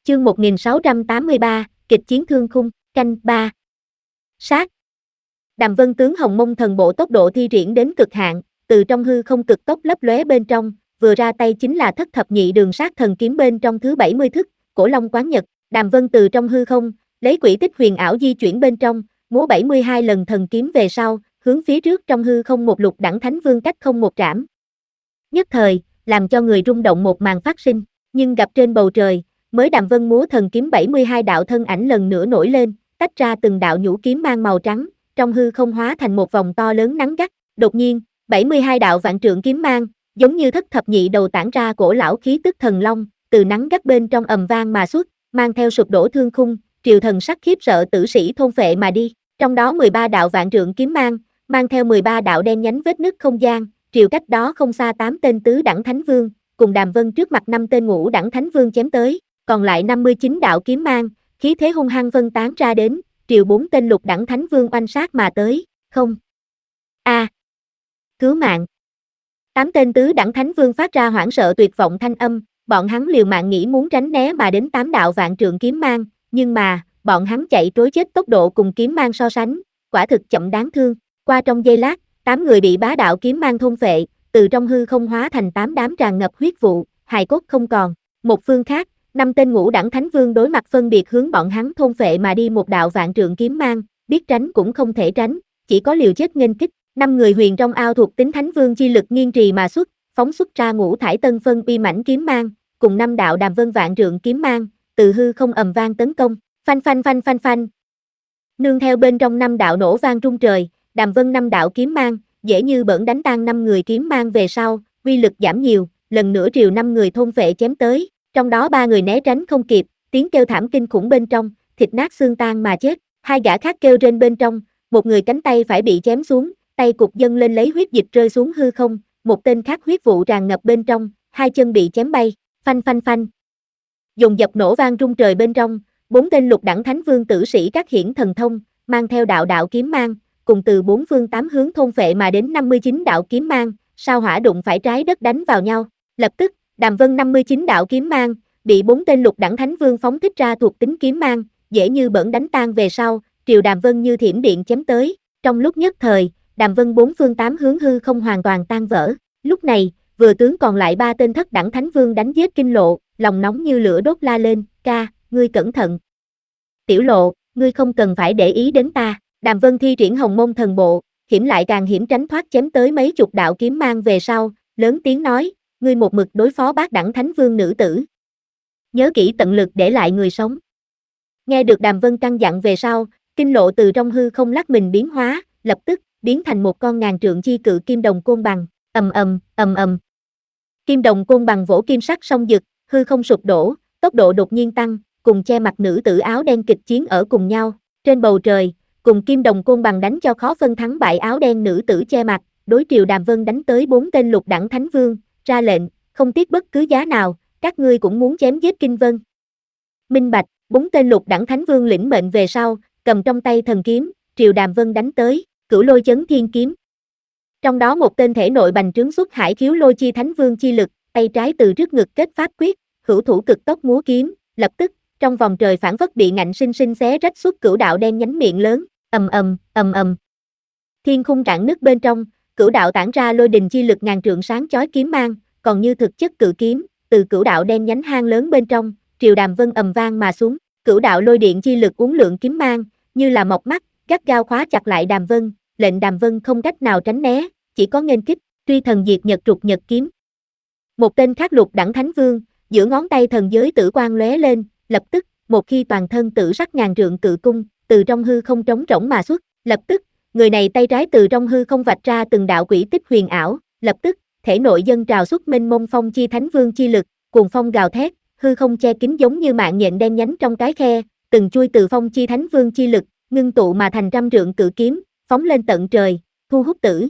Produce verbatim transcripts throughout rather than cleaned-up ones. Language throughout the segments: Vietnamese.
Chương một nghìn sáu trăm tám mươi ba, kịch chiến thương khung, canh ba. Sát. Đàm Vân tướng Hồng Mông Thần Bộ tốc độ thi triển đến cực hạn, từ trong hư không cực tốc lấp lóe bên trong, vừa ra tay chính là thất thập nhị đường sát thần kiếm bên trong thứ bảy mươi thức, Cổ Long Quán Nhật. Đàm Vân từ trong hư không, lấy quỹ tích huyền ảo di chuyển bên trong, múa bảy mươi hai lần thần kiếm về sau, hướng phía trước trong hư không một lục đẳng thánh vương cách không một trảm. Nhất thời, làm cho người rung động một màn phát sinh, nhưng gặp trên bầu trời, mới Đàm Vân múa thần kiếm bảy mươi hai đạo thân ảnh lần nữa nổi lên, tách ra từng đạo nhũ kiếm mang màu trắng, trong hư không hóa thành một vòng to lớn nắng gắt. Đột nhiên, bảy mươi hai đạo vạn trượng kiếm mang, giống như thất thập nhị đầu tản ra cổ lão khí tức thần long, từ nắng gắt bên trong ầm vang mà xuất, mang theo sụp đổ thương khung, triều thần sắc khiếp sợ tử sĩ thôn phệ mà đi. Trong đó mười ba đạo vạn trượng kiếm mang, mang theo mười ba đạo đen nhánh vết nứt không gian, triều cách đó không xa tám tên tứ đẳng thánh vương, cùng Đàm Vân trước mặt năm tên ngũ đẳng thánh vương chém tới, còn lại năm mươi chín đạo kiếm mang, khí thế hung hăng vân tán ra đến, triều bốn tên lục đẳng thánh vương oanh sát mà tới. Không. A. À. Cứu mạng. Tám tên tứ đẳng thánh vương phát ra hoảng sợ tuyệt vọng thanh âm, bọn hắn liều mạng nghĩ muốn tránh né mà đến tám đạo vạn trượng kiếm mang, nhưng mà, bọn hắn chạy trối chết tốc độ cùng kiếm mang so sánh, quả thực chậm đáng thương. Qua trong giây lát, tám người bị bá đạo kiếm mang thôn phệ, từ trong hư không hóa thành tám đám tràn ngập huyết vụ, hài cốt không còn. Một phương khác, năm tên ngũ đẳng thánh vương đối mặt phân biệt hướng bọn hắn thôn phệ mà đi một đạo vạn trượng kiếm mang, biết tránh cũng không thể tránh, chỉ có liều chết nghênh kích. Năm người huyền trong ao thuộc tính thánh vương chi lực nghiên trì mà xuất, phóng xuất ra ngũ thải tân phân uy mãnh kiếm mang, cùng năm đạo Đàm Vân vạn trượng kiếm mang, từ hư không ầm vang tấn công, phanh phanh phanh phanh phanh. Nương theo bên trong năm đạo nổ vang rung trời, Đàm Vân năm đạo kiếm mang, dễ như bỡn đánh tan năm người kiếm mang về sau, uy lực giảm nhiều, lần nữa triều năm người thôn phệ chém tới, trong đó ba người né tránh không kịp, tiếng kêu thảm kinh khủng bên trong, thịt nát xương tan mà chết, hai gã khác kêu trên bên trong, một người cánh tay phải bị chém xuống, tay cục dâng lên lấy huyết dịch rơi xuống hư không, một tên khác huyết vụ tràn ngập bên trong, hai chân bị chém bay, phanh phanh phanh. Dồn dập nổ vang rung trời bên trong, bốn tên lục đẳng thánh vương tử sĩ các hiển thần thông, mang theo đạo đạo kiếm mang, cùng từ bốn phương tám hướng thôn phệ mà đến năm mươi chín đạo kiếm mang, sao hỏa đụng phải trái đất đánh vào nhau, lập tức, Đàm Vân năm mươi chín đạo kiếm mang, bị bốn tên lục đẳng thánh vương phóng thích ra thuộc tính kiếm mang, dễ như bỡn đánh tan về sau, triều Đàm Vân như thiểm điện chém tới, trong lúc nhất thời, Đàm Vân bốn phương tám hướng hư không hoàn toàn tan vỡ. Lúc này, vừa tướng còn lại ba tên thất đẳng thánh vương đánh giết Kinh Lộ, lòng nóng như lửa đốt la lên, ca, ngươi cẩn thận. Tiểu Lộ, ngươi không cần phải để ý đến ta. Đàm Vân thi triển Hồng Mông Thần Bộ, hiểm lại càng hiểm tránh thoát chém tới mấy chục đạo kiếm mang về sau, lớn tiếng nói, ngươi một mực đối phó bát đẳng thánh vương nữ tử. Nhớ kỹ tận lực để lại người sống. Nghe được Đàm Vân căn dặn về sau, Kinh Lộ từ trong hư không lắc mình biến hóa, lập tức biến thành một con ngàn trượng chi cự kim đồng côn bằng, ầm ầm, ầm ầm. Kim đồng côn bằng vỗ kim sắc song dực, hư không sụp đổ, tốc độ đột nhiên tăng, cùng che mặt nữ tử áo đen kịch chiến ở cùng nhau, trên bầu trời, cùng kim đồng côn bằng đánh cho khó phân thắng bại áo đen nữ tử che mặt, đối triều Đàm Vân đánh tới bốn tên lục đẳng thánh vương, ra lệnh, không tiếc bất cứ giá nào, các ngươi cũng muốn chém giết Kinh Vân. Minh bạch, bốn tên lục đẳng thánh vương lĩnh mệnh về sau, cầm trong tay thần kiếm, triều Đàm Vân đánh tới, Cửu Lôi Chấn Thiên Kiếm. Trong đó một tên thể nội bành trướng xuất hải khiếu lôi chi thánh vương chi lực, tay trái từ trước ngực kết pháp quyết, hữu thủ cực tốc múa kiếm, lập tức, trong vòng trời phản phất bị ngạnh sinh sinh xé rách xuất cửu đạo đen nhánh miệng lớn, ầm ầm, ầm ầm. Thiên khung rạn nứt bên trong, cửu đạo tản ra lôi đình chi lực ngàn trượng sáng chói kiếm mang, còn như thực chất cự kiếm, từ cửu đạo đen nhánh hang lớn bên trong, triều Đàm Vân ầm vang mà xuống, cửu đạo lôi điện chi lực uốn lượn kiếm mang, như là mọc mắt, gắt gao khóa chặt lại Đàm Vân, lệnh Đàm Vân không cách nào tránh né, chỉ có nghênh kích, truy thần diệt nhật trục nhật kiếm. Một tên khác lục đẳng thánh vương, giữa ngón tay thần giới tử quang lóe lên, lập tức, một khi toàn thân tử sắc ngàn trượng cự cung, từ trong hư không trống rỗng mà xuất, lập tức, người này tay trái từ trong hư không vạch ra từng đạo quỷ tích huyền ảo, lập tức, thể nội dân trào xuất mênh mông phong chi thánh vương chi lực, cuồng phong gào thét, hư không che kín giống như mạng nhện đen nhánh trong cái khe, từng chui từ phong chi thánh vương chi lực, ngưng tụ mà thành trăm trượng cự kiếm, phóng lên tận trời, thu hút tử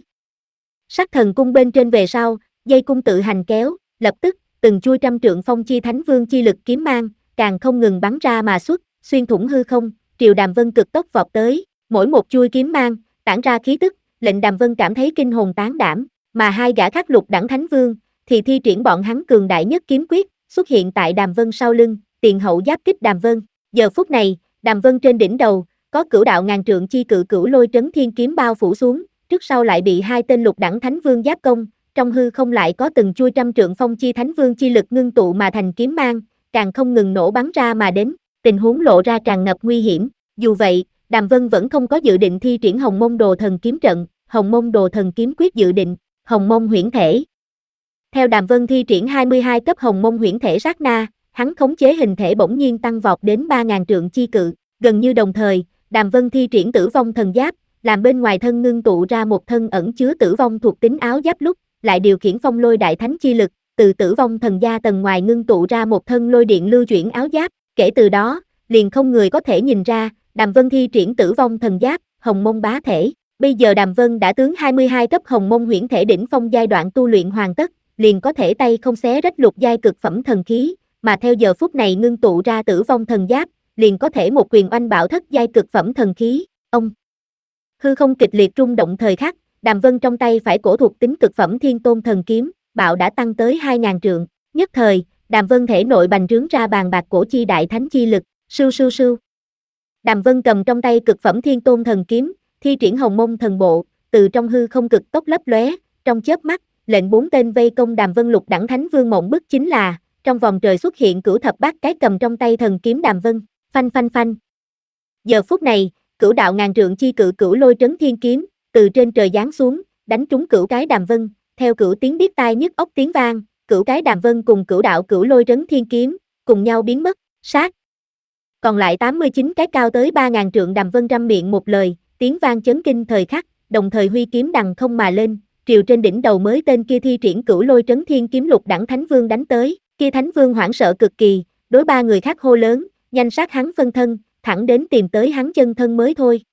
sắc thần cung bên trên về sau, dây cung tự hành kéo, lập tức, từng chui trăm trượng phong chi thánh vương chi lực kiếm mang, càng không ngừng bắn ra mà xuất, xuyên thủng hư không, triều Đàm Vân cực tốc vọt tới, mỗi một chui kiếm mang, tản ra khí tức, lệnh Đàm Vân cảm thấy kinh hồn tán đảm, mà hai gã khác lục đẳng thánh vương, thì thi triển bọn hắn cường đại nhất kiếm quyết, xuất hiện tại Đàm Vân sau lưng, tiền hậu giáp kích Đàm Vân. Giờ phút này, Đàm Vân trên đỉnh đầu, có cửu đạo ngàn trượng chi cự cửu lôi trấn thiên kiếm bao phủ xuống, trước sau lại bị hai tên lục đẳng thánh vương giáp công, trong hư không lại có từng chuôi trăm trượng phong chi thánh vương chi lực ngưng tụ mà thành kiếm mang, càng không ngừng nổ bắn ra mà đến, tình huống lộ ra tràn ngập nguy hiểm. Dù vậy, Đàm Vân vẫn không có dự định thi triển Hồng Mông Đồ Thần Kiếm trận, Hồng Mông Đồ Thần Kiếm quyết dự định, Hồng Mông huyễn thể. Theo Đàm Vân thi triển hai mươi hai cấp Hồng Mông huyễn thể sát na, hắn khống chế hình thể bỗng nhiên tăng vọt đến ba nghìn trượng chi cự, gần như đồng thời, Đàm Vân thi triển Tử Vong Thần Giáp, làm bên ngoài thân ngưng tụ ra một thân ẩn chứa tử vong thuộc tính áo giáp lúc, lại điều khiển phong lôi đại thánh chi lực, từ Tử Vong Thần Gia tầng ngoài ngưng tụ ra một thân lôi điện lưu chuyển áo giáp, kể từ đó, liền không người có thể nhìn ra, Đàm Vân thi triển Tử Vong Thần Giáp, Hồng Mông bá thể. Bây giờ Đàm Vân đã tướng hai mươi hai cấp Hồng Mông huyễn thể đỉnh phong giai đoạn tu luyện hoàn tất, liền có thể tay không xé rách lục giai cực phẩm thần khí, mà theo giờ phút này ngưng tụ ra Tử Vong Thần Giáp, liền có thể một quyền oanh bạo thất giai cực phẩm thần khí. Ông hư không kịch liệt rung động thời khắc, Đàm Vân trong tay phải cổ thuộc tính cực phẩm Thiên Tôn Thần Kiếm, bạo đã tăng tới hai nghìn trượng. Nhất thời, Đàm Vân thể nội bành trướng ra bàn bạc cổ chi đại thánh chi lực, sưu sưu sưu. Đàm Vân cầm trong tay cực phẩm Thiên Tôn Thần Kiếm, thi triển Hồng Mông Thần Bộ, từ trong hư không cực tốc lấp lóe, trong chớp mắt, lệnh bốn tên vây công Đàm Vân lục đẳng thánh vương mộng bức chính là, trong vòng trời xuất hiện cửu thập bát cái cầm trong tay thần kiếm Đàm Vân, phanh phanh phanh. Giờ phút này, cửu đạo ngàn trượng chi cự cửu lôi trấn thiên kiếm, từ trên trời giáng xuống, đánh trúng cửu cái Đàm Vân, theo cửu tiếng điếc tai nhức óc tiếng vang, cửu cái Đàm Vân cùng cửu đạo cửu lôi trấn thiên kiếm, cùng nhau biến mất, sát. Còn lại tám mươi chín cái cao tới ba nghìn trượng Đàm Vân răm miệng một lời, tiếng vang chấn kinh thời khắc, đồng thời huy kiếm đằng không mà lên, triều trên đỉnh đầu mới tên kia thi triển cửu lôi trấn thiên kiếm lục đẳng thánh vương đánh tới, kia thánh vương hoảng sợ cực kỳ, đối ba người khác hô lớn, nhanh sát hắn phân thân, thẳng đến tìm tới hắn chân thân mới thôi.